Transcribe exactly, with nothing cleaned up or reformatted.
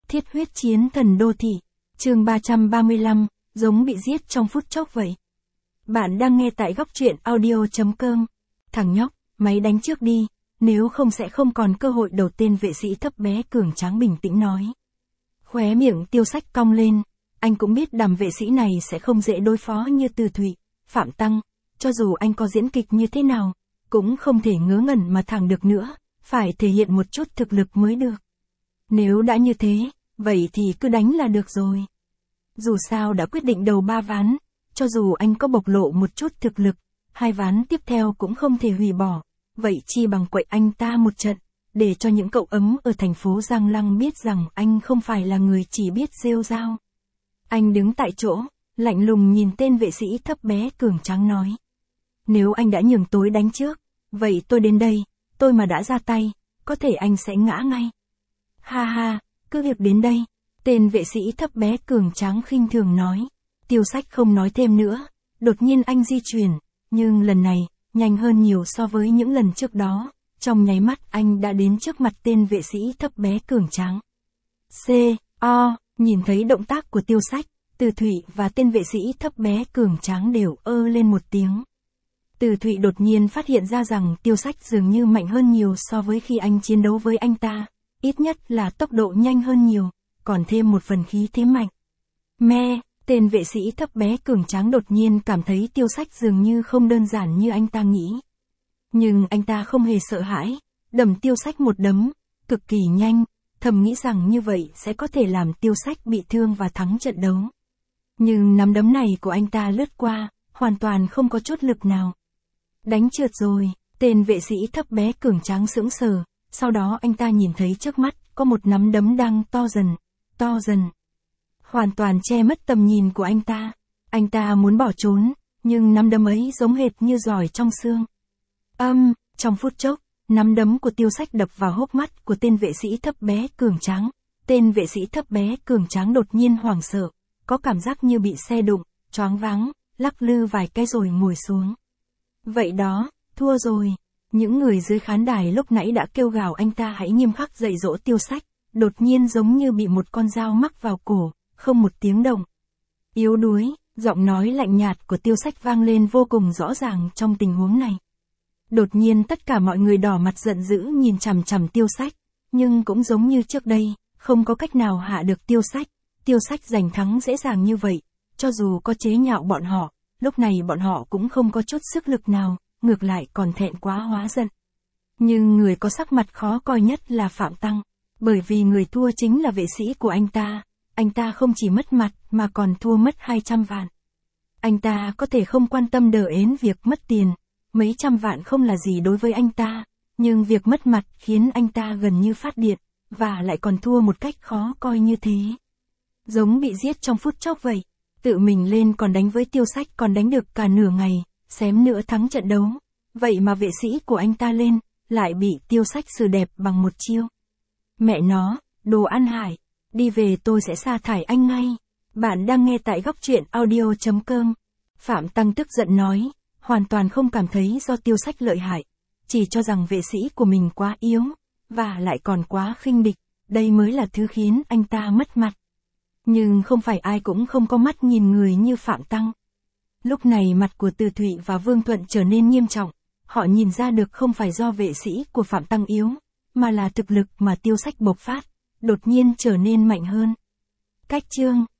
Thiết huyết chiến thần đô thị. Chương ba trăm ba mươi lăm, giống bị giết trong phút chốc vậy. Bạn đang nghe tại góc truyện audio chấm com. Thằng nhóc, máy đánh trước đi, nếu không sẽ không còn cơ hội. Đầu tên vệ sĩ thấp bé cường tráng bình tĩnh nói. Khóe miệng Tiêu Sách cong lên, anh cũng biết đám vệ sĩ này sẽ không dễ đối phó như Từ Thụy, Phạm Tăng, cho dù anh có diễn kịch như thế nào, cũng không thể ngớ ngẩn mà thẳng được nữa, phải thể hiện một chút thực lực mới được. Nếu đã như thế, vậy thì cứ đánh là được rồi. Dù sao đã quyết định đầu ba ván, cho dù anh có bộc lộ một chút thực lực, hai ván tiếp theo cũng không thể hủy bỏ, vậy chi bằng quậy anh ta một trận, để cho những cậu ấm ở thành phố Giang Lăng biết rằng anh không phải là người chỉ biết rêu rao. Anh đứng tại chỗ, lạnh lùng nhìn tên vệ sĩ thấp bé cường tráng nói. Nếu anh đã nhường tôi đánh trước, vậy tôi đến đây, tôi mà đã ra tay, có thể anh sẽ ngã ngay. Ha ha, cứ việc đến đây, tên vệ sĩ thấp bé cường tráng khinh thường nói. Tiêu Sách không nói thêm nữa, đột nhiên anh di chuyển, nhưng lần này, nhanh hơn nhiều so với những lần trước đó, trong nháy mắt anh đã đến trước mặt tên vệ sĩ thấp bé cường tráng. C, O, nhìn thấy động tác của Tiêu Sách, Từ Thụy và tên vệ sĩ thấp bé cường tráng đều ơ lên một tiếng. Từ Thụy đột nhiên phát hiện ra rằng Tiêu Sách dường như mạnh hơn nhiều so với khi anh chiến đấu với anh ta, ít nhất là tốc độ nhanh hơn nhiều, còn thêm một phần khí thế mạnh. Me, tên vệ sĩ thấp bé cường tráng đột nhiên cảm thấy Tiêu Sách dường như không đơn giản như anh ta nghĩ. Nhưng anh ta không hề sợ hãi, đầm Tiêu Sách một đấm, cực kỳ nhanh, thầm nghĩ rằng như vậy sẽ có thể làm Tiêu Sách bị thương và thắng trận đấu. Nhưng nắm đấm này của anh ta lướt qua, hoàn toàn không có chút lực nào. Đánh trượt rồi, tên vệ sĩ thấp bé cường tráng sững sờ, sau đó anh ta nhìn thấy trước mắt, có một nắm đấm đang to dần, to dần. Hoàn toàn che mất tầm nhìn của anh ta. Anh ta muốn bỏ trốn, nhưng nắm đấm ấy giống hệt như giỏi trong xương. Âm, um, trong phút chốc, nắm đấm của Tiêu Sách đập vào hốc mắt của tên vệ sĩ thấp bé cường tráng. Tên vệ sĩ thấp bé cường tráng đột nhiên hoảng sợ, có cảm giác như bị xe đụng, choáng váng, lắc lư vài cái rồi ngồi xuống. Vậy đó, thua rồi. Những người dưới khán đài lúc nãy đã kêu gào anh ta hãy nghiêm khắc dạy dỗ Tiêu Sách, đột nhiên giống như bị một con dao mắc vào cổ, không một tiếng động. Yếu đuối, giọng nói lạnh nhạt của Tiêu Sách vang lên vô cùng rõ ràng trong tình huống này. Đột nhiên tất cả mọi người đỏ mặt giận dữ nhìn chằm chằm Tiêu Sách, nhưng cũng giống như trước đây, không có cách nào hạ được Tiêu Sách. Tiêu Sách giành thắng dễ dàng như vậy, cho dù có chế nhạo bọn họ, lúc này bọn họ cũng không có chút sức lực nào, ngược lại còn thẹn quá hóa giận. Nhưng người có sắc mặt khó coi nhất là Phạm Tăng, bởi vì người thua chính là vệ sĩ của anh ta, anh ta không chỉ mất mặt mà còn thua mất hai trăm vạn. Anh ta có thể không quan tâm đờ ến việc mất tiền, mấy trăm vạn không là gì đối với anh ta, nhưng việc mất mặt khiến anh ta gần như phát điên, và lại còn thua một cách khó coi như thế. Giống bị giết trong phút chốc vậy, tự mình lên còn đánh với Tiêu Sách còn đánh được cả nửa ngày, xém nữa thắng trận đấu, vậy mà vệ sĩ của anh ta lên, lại bị Tiêu Sách xử đẹp bằng một chiêu. Mẹ nó, đồ ăn hại, đi về tôi sẽ sa thải anh ngay. Bạn đang nghe tại góc truyện audio chấm com. Phạm Tăng tức giận nói, hoàn toàn không cảm thấy do Tiêu Sách lợi hại, chỉ cho rằng vệ sĩ của mình quá yếu, và lại còn quá khinh địch, đây mới là thứ khiến anh ta mất mặt. Nhưng không phải ai cũng không có mắt nhìn người như Phạm Tăng. Lúc này mặt của Từ Thụy và Vương Thuận trở nên nghiêm trọng, họ nhìn ra được không phải do vệ sĩ của Phạm Tăng yếu, mà là thực lực mà Tiêu Sách bộc phát, đột nhiên trở nên mạnh hơn. Cách chương